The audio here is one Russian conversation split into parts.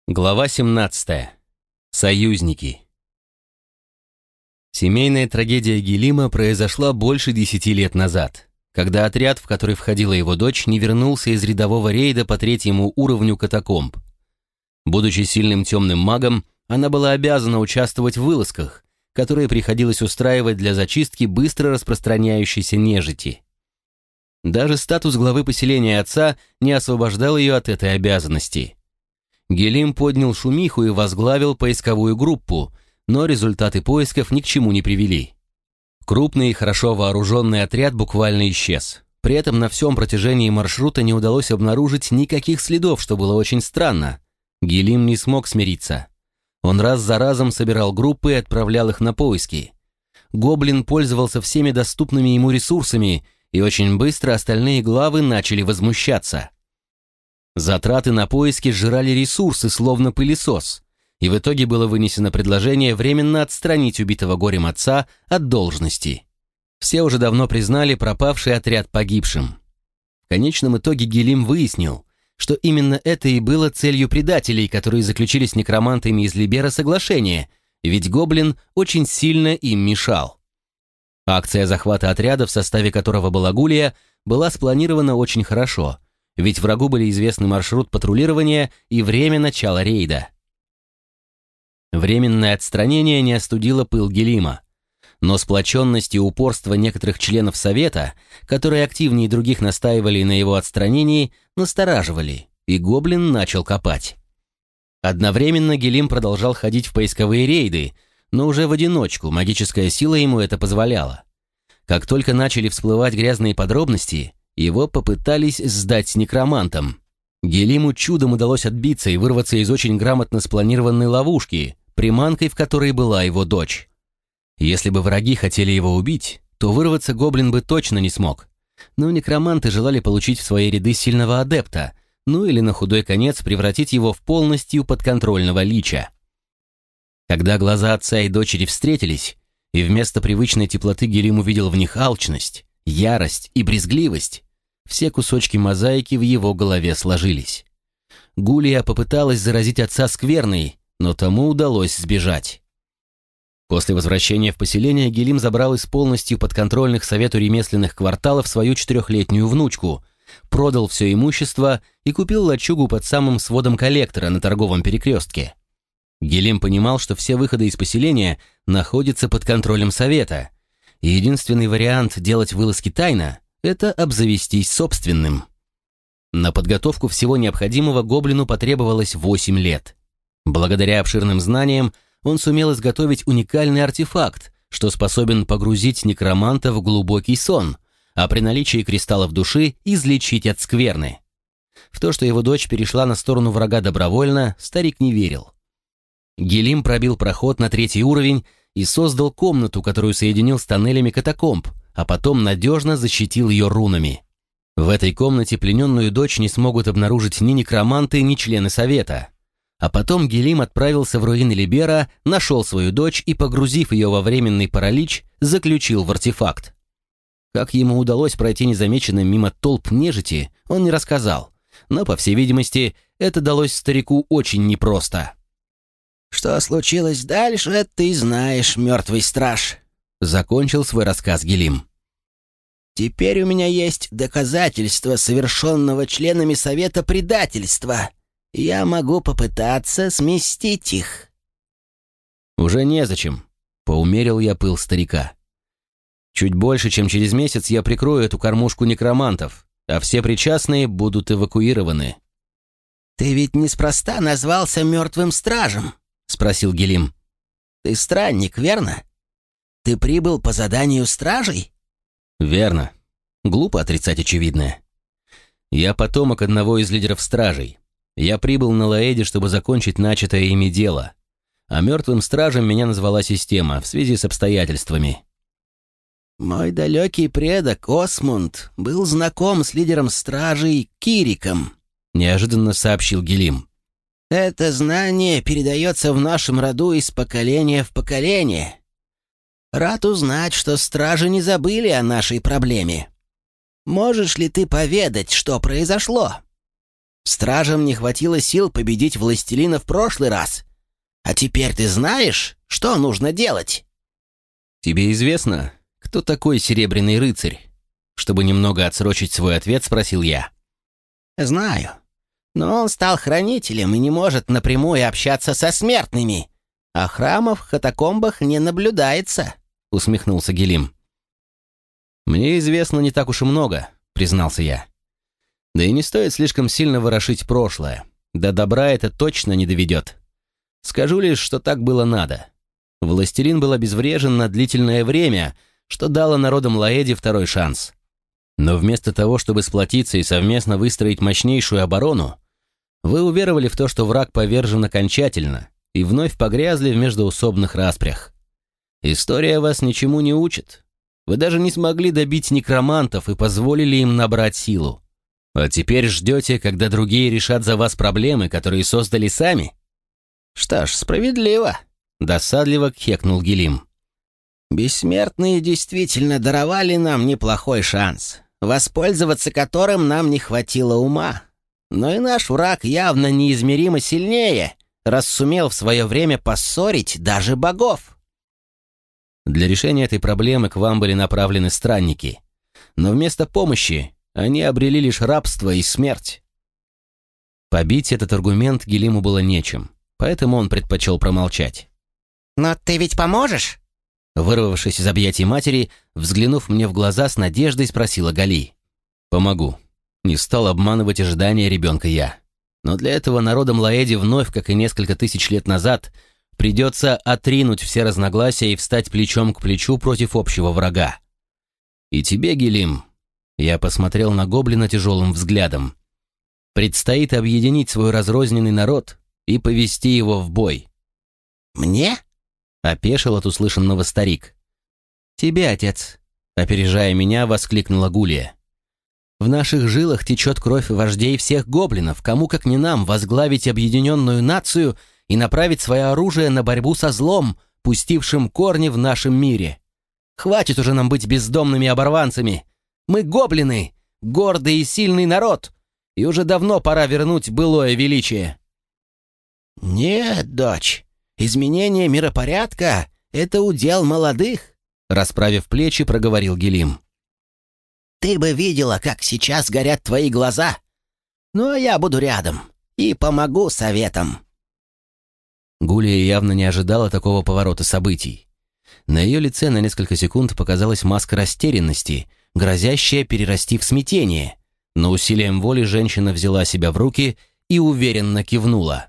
Глава 17. Союзники. Семейная трагедия Гелима произошла больше 10 лет назад, когда отряд, в который входила его дочь, не вернулся из рядового рейда по 3-му уровню катакомб. Будучи сильным темным магом, она была обязана участвовать в вылазках, которые приходилось устраивать для зачистки быстро распространяющейся нежити. Даже статус главы поселения отца не освобождал ее от этой обязанности. Гелим поднял шумиху и возглавил поисковую группу, но результаты поисков ни к чему не привели. Крупный и хорошо вооруженный отряд буквально исчез. При этом на всем протяжении маршрута не удалось обнаружить никаких следов, что было очень странно. Гелим не смог смириться. Он раз за разом собирал группы и отправлял их на поиски. Гоблин пользовался всеми доступными ему ресурсами, и очень быстро остальные главы начали возмущаться. Затраты на поиски сжирали ресурсы, словно пылесос, и в итоге было вынесено предложение временно отстранить убитого горем отца от должности. Все уже давно признали пропавший отряд погибшим. В конечном итоге Гелим выяснил, что именно это и было целью предателей, которые заключили с некромантами из Либера соглашение, ведь гоблин очень сильно им мешал. Акция захвата отряда, в составе которого была Гулия, была спланирована очень хорошо, ведь врагу были известны маршрут патрулирования и время начала рейда. Временное отстранение не остудило пыл Гелима, но сплоченность и упорство некоторых членов Совета, которые активнее других настаивали на его отстранении, настораживали, и гоблин начал копать. Одновременно Гелим продолжал ходить в поисковые рейды, но уже в одиночку, магическая сила ему это позволяла. Как только начали всплывать грязные подробности, его попытались сдать некромантам. Гелиму чудом удалось отбиться и вырваться из очень грамотно спланированной ловушки, приманкой в которой была его дочь. Если бы враги хотели его убить, то вырваться гоблин бы точно не смог. Но некроманты желали получить в свои ряды сильного адепта, ну или на худой конец превратить его в полностью подконтрольного лича. Когда глаза отца и дочери встретились, и вместо привычной теплоты Гелим увидел в них алчность, ярость и брезгливость, все кусочки мозаики в его голове сложились. Гулия попыталась заразить отца скверной, но тому удалось сбежать. После возвращения в поселение Гелим забрал из полностью подконтрольных Совету ремесленных кварталов свою 4-летнюю внучку, продал все имущество и купил лачугу под самым сводом коллектора на торговом перекрестке. Гелим понимал, что все выходы из поселения находятся под контролем Совета, и единственный вариант делать вылазки тайно — это обзавестись собственным. На подготовку всего необходимого гоблину потребовалось 8 лет. Благодаря обширным знаниям он сумел изготовить уникальный артефакт, что способен погрузить некроманта в глубокий сон, а при наличии кристаллов души излечить от скверны. В то, что его дочь перешла на сторону врага добровольно, старик не верил. Гелим пробил проход на 3-й уровень и создал комнату, которую соединил с тоннелями катакомб, а потом надежно защитил ее рунами. В этой комнате плененную дочь не смогут обнаружить ни некроманты, ни члены Совета. А потом Гелим отправился в руины Либера, нашел свою дочь и, погрузив ее во временный паралич, заключил в артефакт. Как ему удалось пройти незамеченным мимо толп нежити, он не рассказал, но, по всей видимости, это далось старику очень непросто. «Что случилось дальше, ты знаешь, мертвый страж», — закончил свой рассказ Гелим. «Теперь у меня есть доказательства совершенного членами Совета предательства. Я могу попытаться сместить их». «Уже незачем», — поумерил я пыл старика. «Чуть больше, чем через месяц я прикрою эту кормушку некромантов, а все причастные будут эвакуированы». «Ты ведь неспроста назвался мертвым стражем?» — спросил Гелим. «Ты странник, верно? Ты прибыл по заданию стражей?» «Верно. Глупо отрицать очевидное. Я потомок одного из лидеров стражей. Я прибыл на Лаэде, чтобы закончить начатое ими дело. А мертвым стражем меня назвала система в связи с обстоятельствами». «Мой далекий предок Осмунд был знаком с лидером стражей Кириком», — неожиданно сообщил Гелим. «Это знание передается в нашем роду из поколения в поколение. Рад узнать, что стражи не забыли о нашей проблеме. Можешь ли ты поведать, что произошло?» Стражам не хватило сил победить властелина в прошлый раз. А теперь ты знаешь, что нужно делать?» «Тебе известно, кто такой Серебряный рыцарь?» Чтобы немного отсрочить свой ответ, спросил я. «Знаю. Но он стал хранителем и не может напрямую общаться со смертными. А храмов в катакомбах не наблюдается», — усмехнулся Гелим. «Мне известно не так уж и много», — признался я. «Да и не стоит слишком сильно ворошить прошлое. До добра это точно не доведет. Скажу лишь, что так было надо. Властелин был обезврежен на длительное время, что дало народам Лаэди второй шанс. Но вместо того, чтобы сплотиться и совместно выстроить мощнейшую оборону, вы уверовали в то, что враг повержен окончательно, и вновь погрязли в междоусобных распрях. История вас ничему не учит. Вы даже не смогли добить некромантов и позволили им набрать силу. А теперь ждете, когда другие решат за вас проблемы, которые создали сами?» «Что ж, справедливо», — досадливо кхекнул Гелим. «Бессмертные действительно даровали нам неплохой шанс, воспользоваться которым нам не хватило ума. Но и наш враг явно неизмеримо сильнее, раз сумел в свое время поссорить даже богов». Для решения этой проблемы к вам были направлены странники, но вместо помощи они обрели лишь рабство и смерть. Побить этот аргумент Гелиму было нечем, поэтому он предпочел промолчать. «Но ты ведь поможешь?» Вырвавшись из объятий матери, взглянув мне в глаза, с надеждой спросила Гали. «Помогу». Не стал обманывать ожидания ребенка я. Но для этого народам Лаэди вновь, как и несколько тысяч лет назад, придется отринуть все разногласия и встать плечом к плечу против общего врага. И тебе, Гелим, я посмотрел на гоблина тяжелым взглядом, предстоит объединить свой разрозненный народ и повести его в бой. «Мне?» — опешил от услышанного старик. «Тебе, отец», — опережая меня, воскликнула Гулия. «В наших жилах течет кровь вождей всех гоблинов, кому как не нам возглавить объединенную нацию и направить свое оружие на борьбу со злом, пустившим корни в нашем мире. Хватит уже нам быть бездомными оборванцами. Мы гоблины, гордый и сильный народ, и уже давно пора вернуть былое величие». «Нет, дочь, изменение миропорядка — это удел молодых», — расправив плечи, проговорил Гелим. «Ты бы видела, как сейчас горят твои глаза. Ну, а я буду рядом и помогу советом». Гулия явно не ожидала такого поворота событий. На ее лице на несколько секунд показалась маска растерянности, грозящая перерасти в смятение, но усилием воли женщина взяла себя в руки и уверенно кивнула.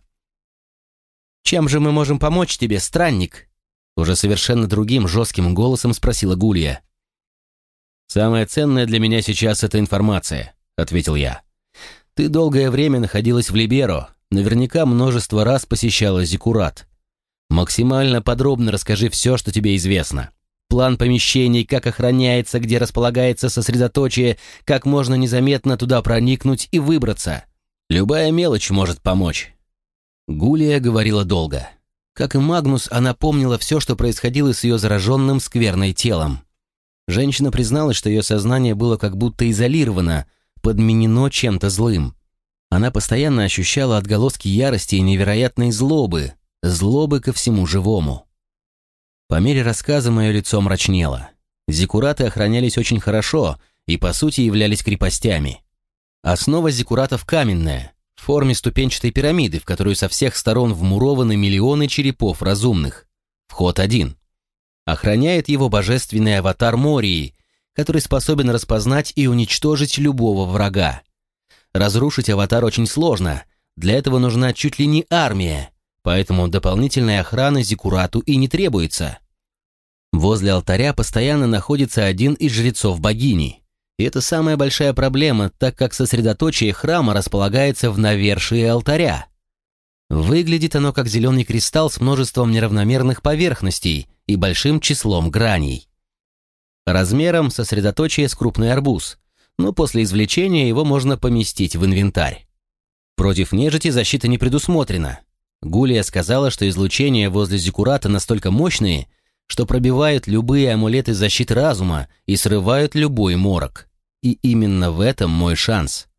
«Чем же мы можем помочь тебе, странник?» Уже совершенно другим жестким голосом спросила Гулия. «Самое ценное для меня сейчас — это информация», — ответил я. «Ты долгое время находилась в Либеро, наверняка множество раз посещала Зиккурат. Максимально подробно расскажи все, что тебе известно. План помещений, как охраняется, где располагается сосредоточие, как можно незаметно туда проникнуть и выбраться. Любая мелочь может помочь». Гулия говорила долго. Как и Магнус, она помнила все, что происходило с ее зараженным скверной телом. Женщина призналась, что ее сознание было как будто изолировано, подменено чем-то злым. Она постоянно ощущала отголоски ярости и невероятной злобы ко всему живому. По мере рассказа мое лицо мрачнело. Зиккураты охранялись очень хорошо и, по сути, являлись крепостями. Основа зиккуратов каменная, в форме ступенчатой пирамиды, в которую со всех сторон вмурованы миллионы черепов разумных. Вход один. Охраняет его божественный аватар Мории, который способен распознать и уничтожить любого врага. Разрушить аватар очень сложно, для этого нужна чуть ли не армия, поэтому дополнительной охраны зиккурату и не требуется. Возле алтаря постоянно находится один из жрецов богини. И это самая большая проблема, так как сосредоточие храма располагается в навершии алтаря. Выглядит оно как зеленый кристалл с множеством неравномерных поверхностей и большим числом граней. Размером сосредоточие с крупный арбуз, но после извлечения его можно поместить в инвентарь. Против нежити защита не предусмотрена. Гулия сказала, что излучения возле зиккурата настолько мощные, что пробивают любые амулеты защиты разума и срывают любой морок. И именно в этом мой шанс.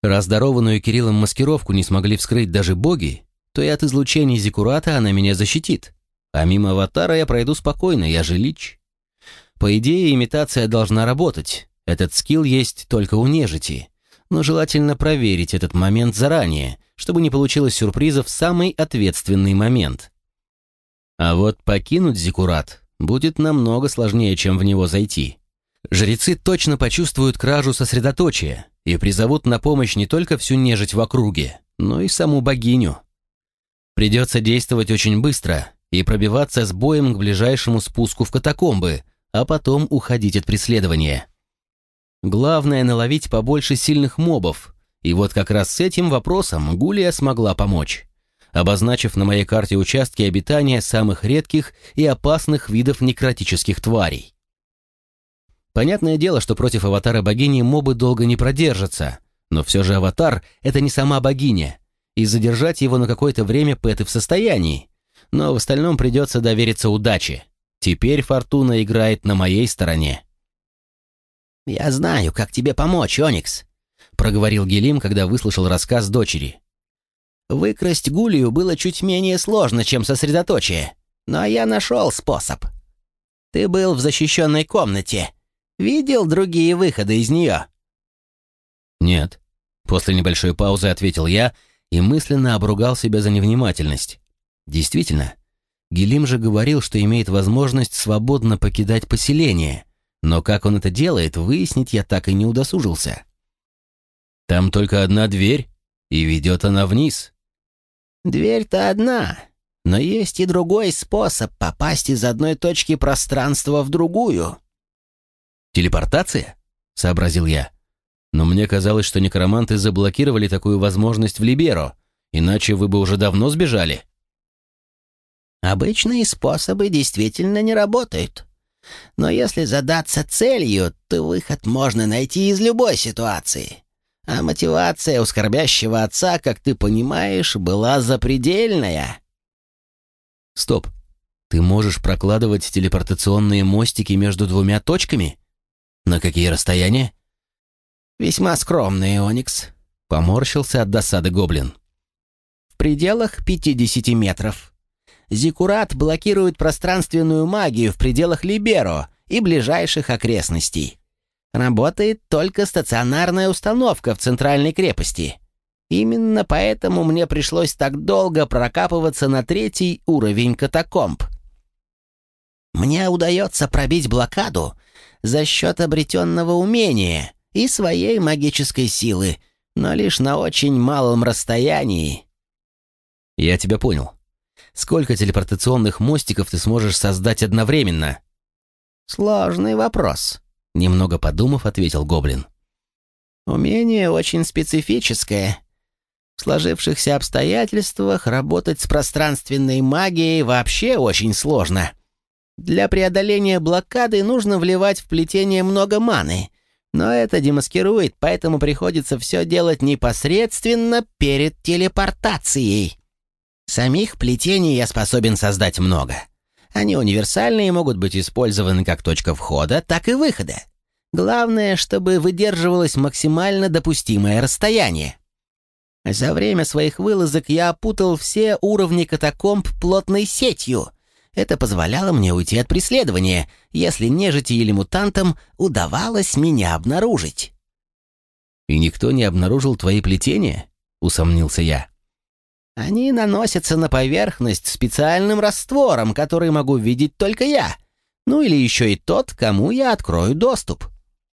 Раз дарованную Кириллом маскировку не смогли вскрыть даже боги, то и от излучений зиккурата она меня защитит. А мимо аватара я пройду спокойно, я же лич. По идее, имитация должна работать. Этот скилл есть только у нежити. Но желательно проверить этот момент заранее, чтобы не получилось сюрпризов в самый ответственный момент. А вот покинуть зиккурат будет намного сложнее, чем в него зайти. Жрецы точно почувствуют кражу сосредоточия и призовут на помощь не только всю нежить в округе, но и саму богиню. Придется действовать очень быстро и пробиваться с боем к ближайшему спуску в катакомбы, а потом уходить от преследования. Главное — наловить побольше сильных мобов, и вот как раз с этим вопросом Гулия смогла помочь, обозначив на моей карте участки обитания самых редких и опасных видов некротических тварей. Понятное дело, что против аватара богини мобы долго не продержатся, но все же аватар — это не сама богиня, и задержать его на какое-то время Пэты в состоянии, но в остальном придется довериться удаче. Теперь фортуна играет на моей стороне. «Я знаю, как тебе помочь, Оникс», — проговорил Гелим, когда выслушал рассказ дочери. «Выкрасть Гулию было чуть менее сложно, чем сосредоточие, но я нашел способ. Ты был в защищенной комнате. Видел другие выходы из нее?» «Нет», — после небольшой паузы ответил я и мысленно обругал себя за невнимательность. Действительно, Гелим же говорил, что имеет возможность свободно покидать поселение, но как он это делает, выяснить я так и не удосужился. «Там только одна дверь, и ведет она вниз». «Дверь-то одна, но есть и другой способ попасть из одной точки пространства в другую». «Телепортация?» — сообразил я. «Но мне казалось, что некроманты заблокировали такую возможность в Либеро, иначе вы бы уже давно сбежали». Обычные способы действительно не работают. Но если задаться целью, то выход можно найти из любой ситуации. А мотивация у скорбящего отца, как ты понимаешь, была запредельная. «Стоп. Ты можешь прокладывать телепортационные мостики между двумя точками? На какие расстояния?» «Весьма скромные, Оникс», — поморщился от досады гоблин. «В пределах 50 метров. Зиккурат блокирует пространственную магию в пределах Либеро и ближайших окрестностей. Работает только стационарная установка в центральной крепости. Именно поэтому мне пришлось так долго прокапываться на 3-й уровень катакомб. Мне удается пробить блокаду за счет обретенного умения и своей магической силы, но лишь на очень малом расстоянии». «Я тебя понял. Сколько телепортационных мостиков ты сможешь создать одновременно?» «Сложный вопрос», — немного подумав, ответил гоблин. «Умение очень специфическое. В сложившихся обстоятельствах работать с пространственной магией вообще очень сложно. Для преодоления блокады нужно вливать в плетение много маны, но это демаскирует, поэтому приходится все делать непосредственно перед телепортацией. Самих плетений я способен создать много. Они универсальные и могут быть использованы как точка входа, так и выхода. Главное, чтобы выдерживалось максимально допустимое расстояние. За время своих вылазок я опутал все уровни катакомб плотной сетью. Это позволяло мне уйти от преследования, если нежити или мутантам удавалось меня обнаружить. «И никто не обнаружил твои плетения?» — усомнился я. Они наносятся на поверхность специальным раствором, который могу видеть только я, ну или еще и тот, кому я открою доступ.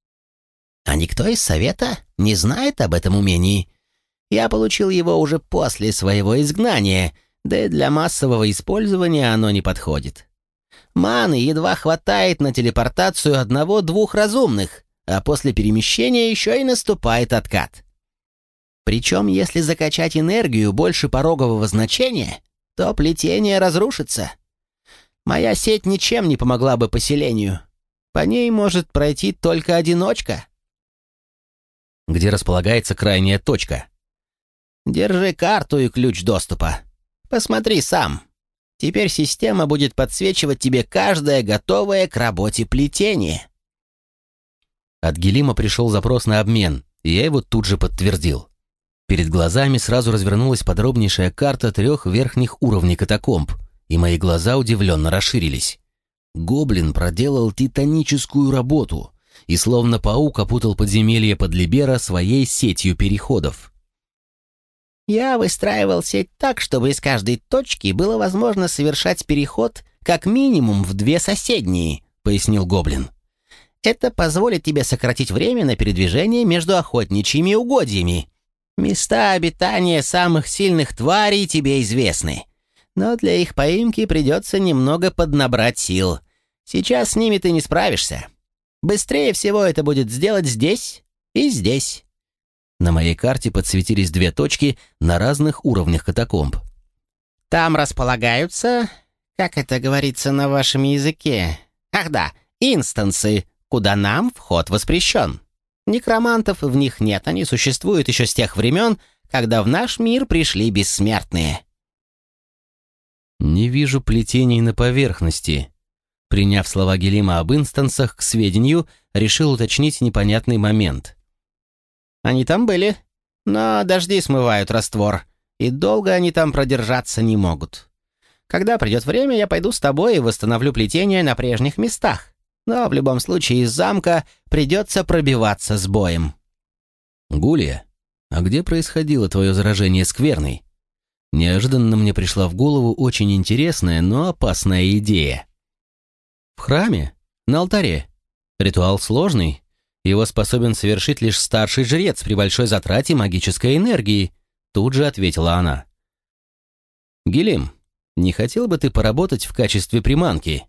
А никто из совета не знает об этом умении. Я получил его уже после своего изгнания, да и для массового использования оно не подходит. Маны едва хватает на телепортацию 1-2 разумных, а после перемещения еще и наступает откат. Причем, если закачать энергию больше порогового значения, то плетение разрушится. Моя сеть ничем не помогла бы поселению. По ней может пройти только одиночка. «Где располагается крайняя точка?» Держи карту и ключ доступа. Посмотри сам. Теперь система будет подсвечивать тебе каждое готовое к работе плетение». От Гелима пришел запрос на обмен, и я его тут же подтвердил. Перед глазами сразу развернулась подробнейшая карта 3 верхних уровней катакомб, и мои глаза удивленно расширились. Гоблин проделал титаническую работу и словно паук опутал подземелье Подлибера своей сетью переходов. «Я выстраивал сеть так, чтобы из каждой точки было возможно совершать переход как минимум в 2 соседние», — пояснил Гоблин. «Это позволит тебе сократить время на передвижение между охотничьими угодьями. Места обитания самых сильных тварей тебе известны, но для их поимки придется немного поднабрать сил. Сейчас с ними ты не справишься. Быстрее всего это будет сделать здесь и здесь». На моей карте подсветились 2 точки на разных уровнях катакомб. «Там располагаются, как это говорится на вашем языке? Ах да, инстансы, куда нам вход воспрещен. Некромантов в них нет, они существуют еще с тех времен, когда в наш мир пришли бессмертные». «Не вижу плетений на поверхности». Приняв слова Гелима об инстансах к сведению, решил уточнить непонятный момент. «Они там были, но дожди смывают раствор, и долго они там продержаться не могут. Когда придет время, я пойду с тобой и восстановлю плетение на прежних местах, но в любом случае из замка придется пробиваться с боем». «Гулия, а где происходило твое заражение скверной?» Неожиданно мне пришла в голову очень интересная, но опасная идея. «В храме? На алтаре. Ритуал сложный. Его способен совершить лишь старший жрец при большой затрате магической энергии», — тут же ответила она. «Гелим, не хотел бы ты поработать в качестве приманки?»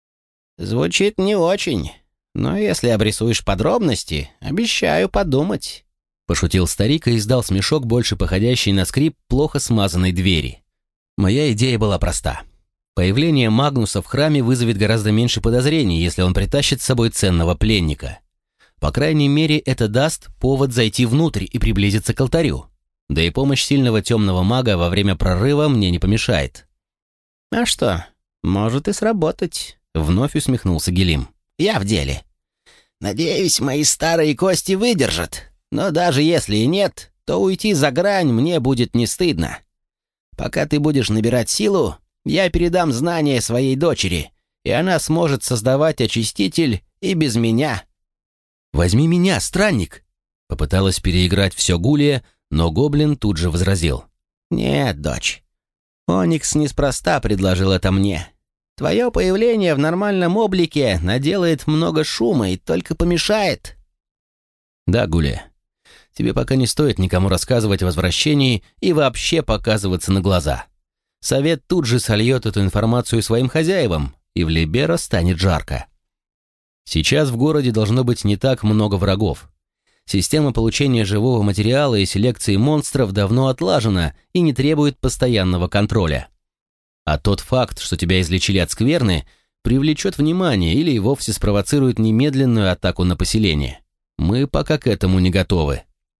«Звучит не очень, но если обрисуешь подробности, обещаю подумать», — пошутил старик и издал смешок, больше походящий на скрип плохо смазанной двери. Моя идея была проста. Появление Магнуса в храме вызовет гораздо меньше подозрений, если он притащит с собой ценного пленника. По крайней мере, это даст повод зайти внутрь и приблизиться к алтарю. Да и помощь сильного темного мага во время прорыва мне не помешает. «А что, может и сработать», — вновь усмехнулся Гелим. «Я в деле. Надеюсь, мои старые кости выдержат, но даже если и нет, то уйти за грань мне будет не стыдно. Пока ты будешь набирать силу, я передам знания своей дочери, и она сможет создавать очиститель и без меня». «Возьми меня, странник!» Попыталась переиграть все Гулия, но гоблин тут же возразил. «Нет, дочь. Оникс неспроста предложил это мне. Твое появление в нормальном облике наделает много шума и только помешает». «Да, Гулия, тебе пока не стоит никому рассказывать о возвращении и вообще показываться на глаза. Совет тут же сольет эту информацию своим хозяевам, и в Либеро станет жарко. Сейчас в городе должно быть не так много врагов. Система получения живого материала и селекции монстров давно отлажена и не требует постоянного контроля. А тот факт, что тебя излечили от скверны, привлечет внимание или и вовсе спровоцирует немедленную атаку на поселение. Мы пока к этому не готовы».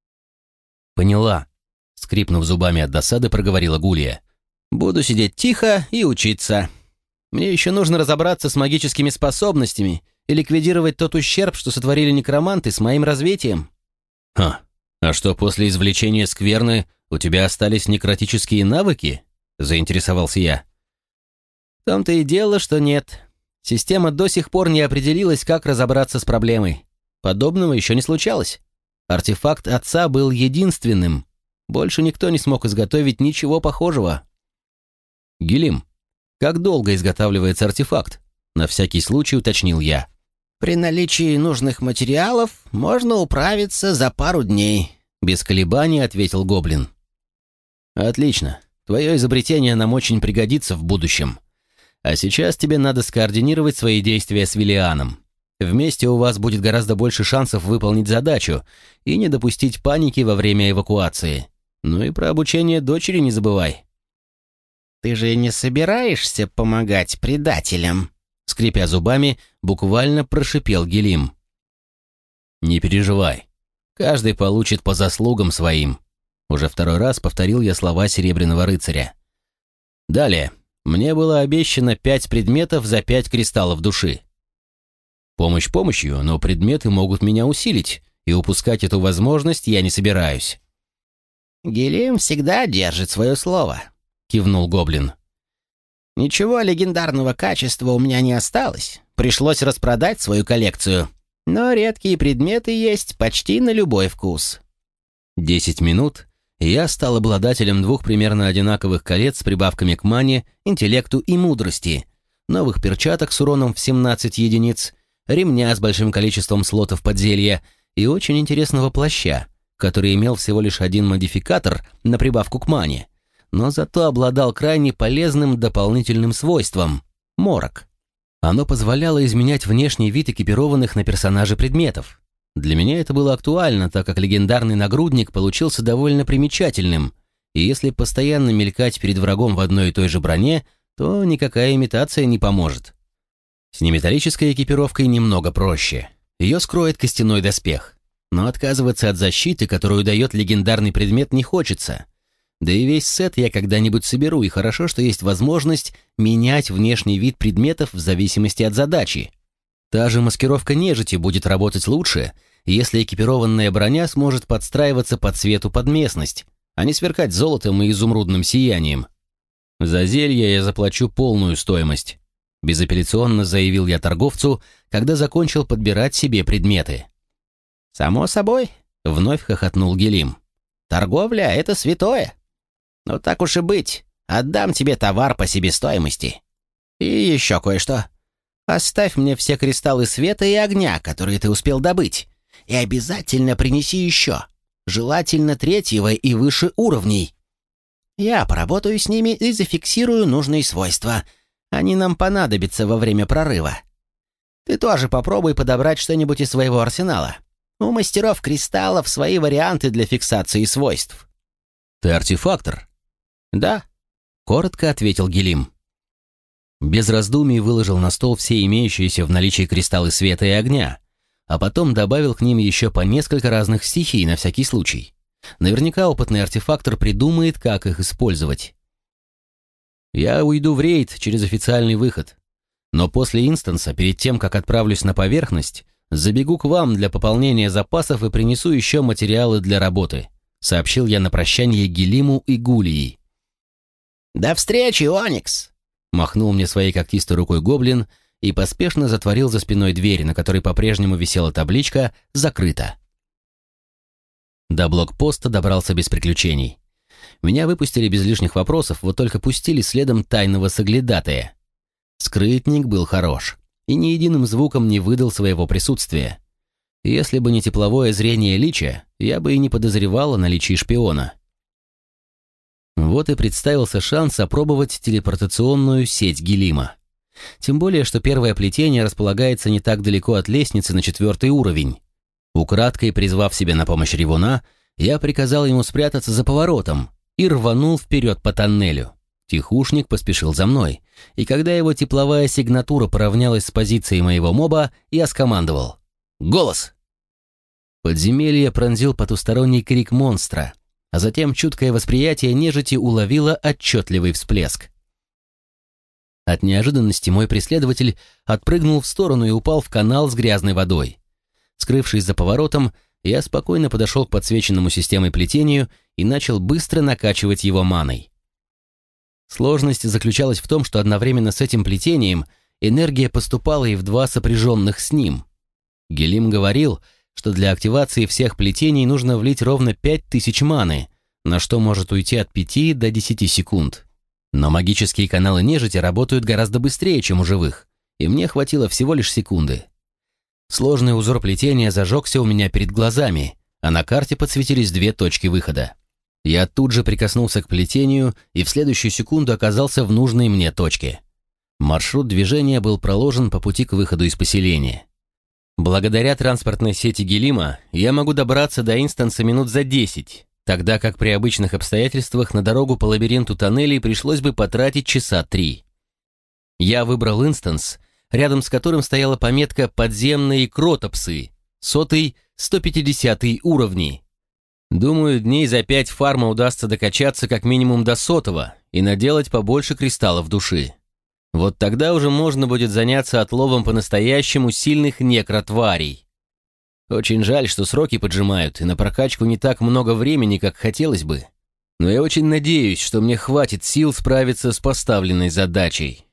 «Поняла», — скрипнув зубами от досады, проговорила Гулия. «Буду сидеть тихо и учиться. Мне еще нужно разобраться с магическими способностями и ликвидировать тот ущерб, что сотворили некроманты с моим развитием». «Ха, а что, после извлечения скверны у тебя остались некротические навыки?» — заинтересовался я. «В том-то и дело, что нет. Система до сих пор не определилась, как разобраться с проблемой. Подобного еще не случалось. Артефакт отца был единственным. Больше никто не смог изготовить ничего похожего». «Гелим, как долго изготавливается артефакт?» — на всякий случай уточнил я. «При наличии нужных материалов можно управиться за пару дней», — без колебаний ответил гоблин. «Отлично. Твое изобретение нам очень пригодится в будущем. А сейчас тебе надо скоординировать свои действия с Виллианом. Вместе у вас будет гораздо больше шансов выполнить задачу и не допустить паники во время эвакуации. Ну и про обучение дочери не забывай». «Ты же не собираешься помогать предателям?» Скрипя зубами, буквально прошипел Гелим. «Не переживай. Каждый получит по заслугам своим». Уже второй раз повторил я слова Серебряного рыцаря. Далее. Мне было обещано 5 предметов за 5 кристаллов души. Помощь помощью, но предметы могут меня усилить, и упускать эту возможность я не собираюсь. Гелим всегда держит свое слово», — кивнул гоблин. «Ничего легендарного качества у меня не осталось. Пришлось распродать свою коллекцию. Но редкие предметы есть почти на любой вкус». 10 минут, и я стал обладателем 2 примерно одинаковых колец с прибавками к мане, интеллекту и мудрости, новых перчаток с уроном в 17 единиц, ремня с большим количеством слотов под зелья и очень интересного плаща, который имел всего лишь один модификатор на прибавку к мане, но зато обладал крайне полезным дополнительным свойством — морок. Оно позволяло изменять внешний вид экипированных на персонаже предметов. Для меня это было актуально, так как легендарный нагрудник получился довольно примечательным, и если постоянно мелькать перед врагом в одной и той же броне, то никакая имитация не поможет. С неметаллической экипировкой немного проще. Ее скроет костяной доспех. Но отказываться от защиты, которую дает легендарный предмет, не хочется. Да и весь сет я когда-нибудь соберу, и хорошо, что есть возможность менять внешний вид предметов в зависимости от задачи. Та же маскировка нежити будет работать лучше, если экипированная броня сможет подстраиваться по цвету под местность, а не сверкать золотом и изумрудным сиянием. За зелье я заплачу полную стоимость. Безапелляционно заявил я торговцу, когда закончил подбирать себе предметы. «Само собой», — вновь хохотнул Гелим. «Торговля — это святое. Но так уж и быть, отдам тебе товар по себестоимости. И еще кое-что. Оставь мне все кристаллы света и огня, которые ты успел добыть, и обязательно принеси еще, желательно 3-го и выше уровней. Я поработаю с ними и зафиксирую нужные свойства. Они нам понадобятся во время прорыва. Ты тоже попробуй подобрать что-нибудь из своего арсенала. У мастеров кристаллов свои варианты для фиксации свойств». «Ты артефактор?» «Да», — коротко ответил Гелим. Без раздумий выложил на стол все имеющиеся в наличии кристаллы света и огня, а потом добавил к ним еще по несколько разных стихий на всякий случай. Наверняка опытный артефактор придумает, как их использовать. «Я уйду в рейд через официальный выход, но после инстанса, перед тем, как отправлюсь на поверхность, забегу к вам для пополнения запасов и принесу еще материалы для работы», — сообщил я на прощание Гелиму и Гулии. «До встречи, Оникс!» — махнул мне своей когтистой рукой гоблин и поспешно затворил за спиной дверь, на которой по-прежнему висела табличка «Закрыто». До блокпоста добрался без приключений. Меня выпустили без лишних вопросов, вот только пустили следом тайного соглядатая. Скрытник был хорош и ни единым звуком не выдал своего присутствия. Если бы не тепловое зрение лича, я бы и не подозревал о наличии шпиона. Вот и представился шанс опробовать телепортационную сеть Гелима. Тем более, что первое плетение располагается не так далеко от лестницы на 4-й уровень. Украдкой призвав себя на помощь ревуна, я приказал ему спрятаться за поворотом и рванул вперед по тоннелю. Тихушник поспешил за мной, и когда его тепловая сигнатура поравнялась с позицией моего моба, я скомандовал: «Голос!». Подземелье пронзил потусторонний крик монстра, а затем чуткое восприятие нежити уловило отчетливый всплеск. От неожиданности мой преследователь отпрыгнул в сторону и упал в канал с грязной водой. Скрывшись за поворотом, я спокойно подошел к подсвеченному системой плетению и начал быстро накачивать его маной. Сложность заключалась в том, что одновременно с этим плетением энергия поступала и в 2 сопряженных с ним. Гелим говорил, что для активации всех плетений нужно влить ровно 5000 маны, на что может уйти от 5 до 10 секунд. Но магические каналы нежити работают гораздо быстрее, чем у живых, и мне хватило всего лишь секунды. Сложный узор плетения зажегся у меня перед глазами, а на карте подсветились 2 точки выхода. Я тут же прикоснулся к плетению и в следующую секунду оказался в нужной мне точке. Маршрут движения был проложен по пути к выходу из поселения. Благодаря транспортной сети Гелима я могу добраться до инстанса минут за 10, тогда как при обычных обстоятельствах на дорогу по лабиринту тоннелей пришлось бы потратить часа 3. Я выбрал инстанс, рядом с которым стояла пометка «Подземные кротопсы», 100-150 уровни. Думаю, дней за 5 фарма удастся докачаться как минимум до 100-го и наделать побольше кристаллов души. Вот тогда уже можно будет заняться отловом по-настоящему сильных некротварей. Очень жаль, что сроки поджимают, и на прокачку не так много времени, как хотелось бы. но я очень надеюсь, что мне хватит сил справиться с поставленной задачей.